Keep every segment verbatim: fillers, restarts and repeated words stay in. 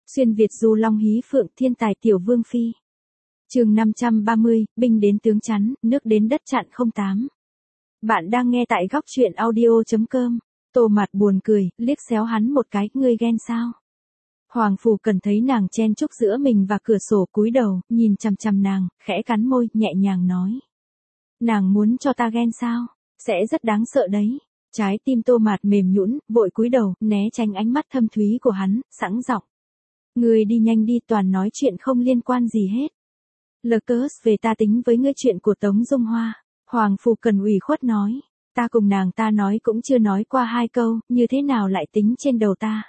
Xuyên Việt du long hí phượng thiên tài tiểu vương phi. Chương năm trăm ba mươi, binh đến tướng chắn, nước đến đất chặn không tám. Bạn đang nghe tại góc truyện audio chấm com. Tô Mạt buồn cười, liếc xéo hắn một cái, ngươi ghen sao? Hoàng Phủ Cần thấy nàng chen chúc giữa mình và cửa sổ, cúi đầu, nhìn chằm chằm nàng, khẽ cắn môi, nhẹ nhàng nói. Nàng muốn cho ta ghen sao? Sẽ rất đáng sợ đấy. Trái tim Tô Mạt mềm nhũn, vội cúi đầu, né tránh ánh mắt thâm thúy của hắn, sẵn giọng. Ngươi đi nhanh đi, toàn nói chuyện không liên quan gì hết. Lờ cớ về ta tính với ngươi chuyện của Tống Dung Hoa. Hoàng Phủ Cần ủy khuất nói. Ta cùng nàng ta nói cũng chưa nói qua hai câu, như thế nào lại tính trên đầu ta.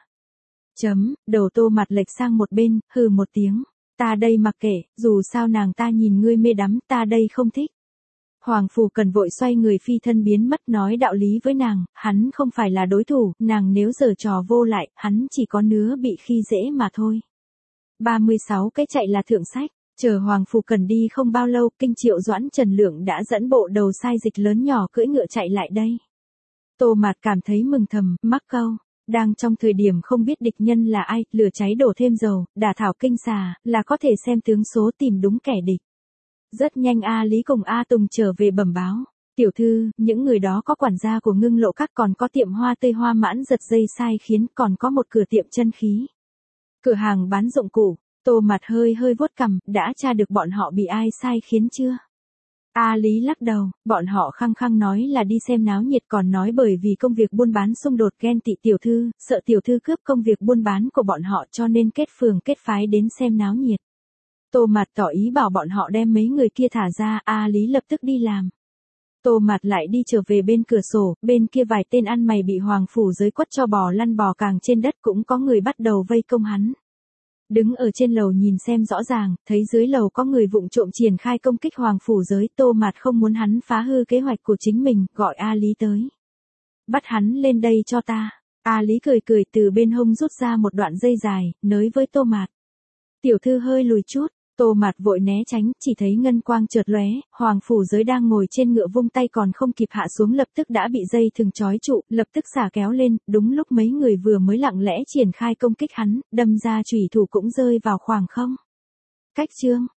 Chấm, đầu Tô Mạt lệch sang một bên, hừ một tiếng. Ta đây mặc kệ, dù sao nàng ta nhìn ngươi mê đắm, ta đây không thích. Hoàng Phủ Cần vội xoay người phi thân biến mất, nói đạo lý với nàng, hắn không phải là đối thủ, nàng nếu giở trò vô lại, hắn chỉ có nứa bị khi dễ mà thôi. ba mươi sáu cái chạy là thượng sách, chờ Hoàng Phủ Cần đi không bao lâu, Kinh Triệu Doãn Trần Lượng đã dẫn bộ đầu sai dịch lớn nhỏ cưỡi ngựa chạy lại đây. Tô Mạt cảm thấy mừng thầm, mắc câu. Đang trong thời điểm không biết địch nhân là ai, lửa cháy đổ thêm dầu, đả thảo kinh xà, là có thể xem tướng số tìm đúng kẻ địch. Rất nhanh A Lý cùng A Tùng trở về bẩm báo. Tiểu thư, những người đó có quản gia của Ngưng Lộ Các, còn có tiệm hoa tươi Hoa Mãn giật dây sai khiến, còn có một cửa tiệm chân khí. Cửa hàng bán dụng cụ. Tô Mạt hơi hơi vuốt cằm, đã tra được bọn họ bị ai sai khiến chưa? A Lý lắc đầu, bọn họ khăng khăng nói là đi xem náo nhiệt, còn nói bởi vì công việc buôn bán xung đột ghen tị tiểu thư, sợ tiểu thư cướp công việc buôn bán của bọn họ cho nên kết phường kết phái đến xem náo nhiệt. Tô Mạt tỏ ý bảo bọn họ đem mấy người kia thả ra, A Lý lập tức đi làm. Tô Mạt lại đi trở về bên cửa sổ, bên kia vài tên ăn mày bị Hoàng Phủ giới quất cho bò lăn bò càng trên đất, cũng có người bắt đầu vây công hắn. Đứng ở trên lầu nhìn xem rõ ràng, thấy dưới lầu có người vụng trộm triển khai công kích Hoàng Phủ giới, Tô Mạt không muốn hắn phá hư kế hoạch của chính mình, gọi A Lý tới. Bắt hắn lên đây cho ta. A Lý cười cười từ bên hông rút ra một đoạn dây dài, nới với Tô Mạt. Tiểu thư hơi lùi chút. Tô Mạt vội né tránh, chỉ thấy ngân quang chợt lóe, Hoàng Phủ giới đang ngồi trên ngựa vung tay còn không kịp hạ xuống lập tức đã bị dây thừng trói trụ, lập tức xả kéo lên, đúng lúc mấy người vừa mới lặng lẽ triển khai công kích hắn, đâm ra chủy thủ cũng rơi vào khoảng không. Cách chương,